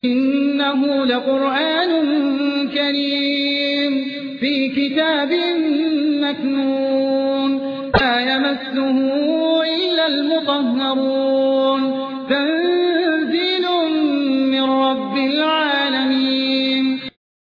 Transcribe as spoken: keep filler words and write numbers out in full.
إنه لقرآن كريم في كتاب مكنون لا يمسه إلا المطهرون